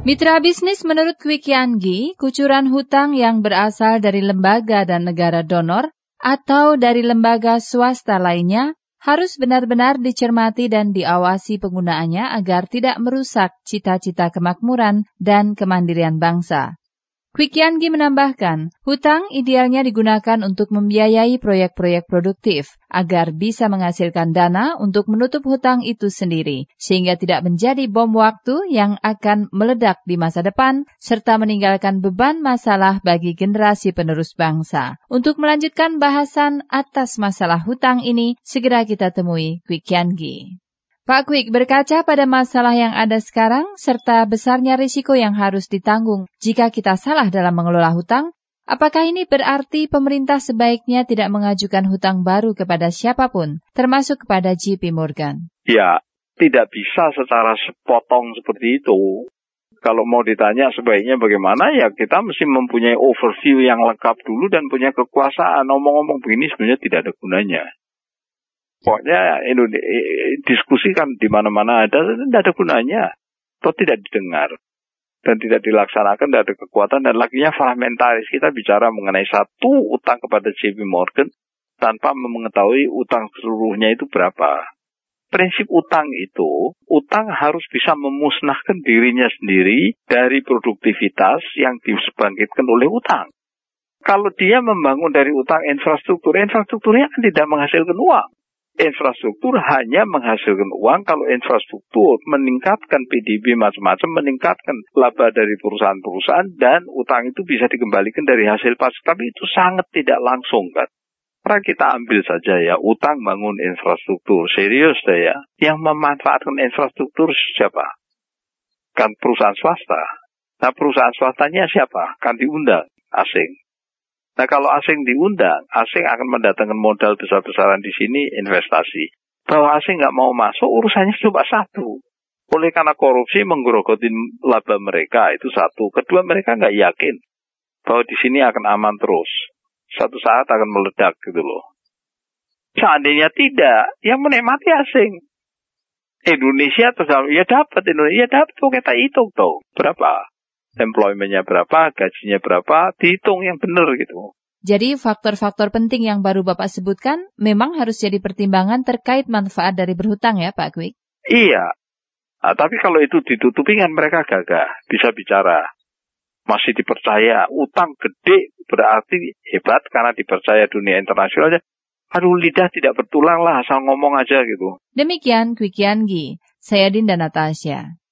Mitra bisnis menurut Kwik Yangi, kucuran hutang yang berasal dari lembaga dan negara donor atau dari lembaga swasta lainnya harus benar-benar dicermati dan diawasi penggunaannya agar tidak merusak cita-cita kemakmuran dan kemandirian bangsa. Kwik Yangi menambahkan, hutang idealnya digunakan untuk membiayai proyek-proyek produktif agar bisa menghasilkan dana untuk menutup hutang itu sendiri, sehingga tidak menjadi bom waktu yang akan meledak di masa depan, serta meninggalkan beban masalah bagi generasi penerus bangsa. Untuk melanjutkan bahasan atas masalah hutang ini, segera kita temui Kwik Yangi. Pak Kwik, berkaca pada masalah yang ada sekarang, serta besarnya risiko yang harus ditanggung jika kita salah dalam mengelola hutang, apakah ini berarti pemerintah sebaiknya tidak mengajukan hutang baru kepada siapapun, termasuk kepada JP Morgan? Ya, tidak bisa secara sepotong seperti itu. Kalau mau ditanya sebaiknya bagaimana, ya kita mesti mempunyai overview yang lengkap dulu dan punya kekuasaan. Ngomong-ngomong begini sebenarnya tidak ada gunanya. Pokoknya diskusikan di mana-mana tidak ada gunanya, atau tidak didengar dan tidak dilaksanakan, tidak ada kekuatan dan lakinya fragmentaris. Kita bicara mengenai satu utang kepada JP Morgan tanpa mengetahui utang seluruhnya itu berapa. Prinsip utang itu, utang harus bisa memusnahkan dirinya sendiri dari produktivitas yang dibangkitkan oleh utang. Kalau dia membangun dari utang infrastrukturnya kan tidak menghasilkan uang. Infrastruktur hanya menghasilkan uang kalau infrastruktur meningkatkan PDB macam-macam, meningkatkan laba dari perusahaan-perusahaan, dan utang itu bisa dikembalikan dari hasil pajak. Tapi itu sangat tidak langsung kan. Karena kita ambil saja ya, utang bangun infrastruktur, serius deh ya. Yang memanfaatkan infrastruktur siapa? Kan perusahaan swasta. Nah perusahaan swastanya siapa? Kan diundang, asing. Nah kalau asing diundang, asing akan mendatangkan modal besar-besaran di sini, investasi. Bahwa asing nggak mau masuk, urusannya cuma satu. Oleh karena korupsi menggerogoti laba mereka, itu satu. Kedua, mereka nggak yakin bahwa di sini akan aman terus. Satu saat akan meledak gitu loh. Seandainya tidak, yang menikmati asing. Indonesia terus ya dapat Indonesia dapat, kita hitung tuh berapa. Employment-nya berapa, gajinya berapa, dihitung yang benar gitu. Jadi faktor-faktor penting yang baru Bapak sebutkan memang harus jadi pertimbangan terkait manfaat dari berhutang ya Pak Kwik? Iya, nah, tapi kalau itu ditutupi kan mereka gagah, bisa bicara. Masih dipercaya, utang gede berarti hebat karena dipercaya dunia internasionalnya. Aduh lidah tidak bertulang lah, asal ngomong aja gitu. Demikian Kwik Yangi, saya Dinda Natasha.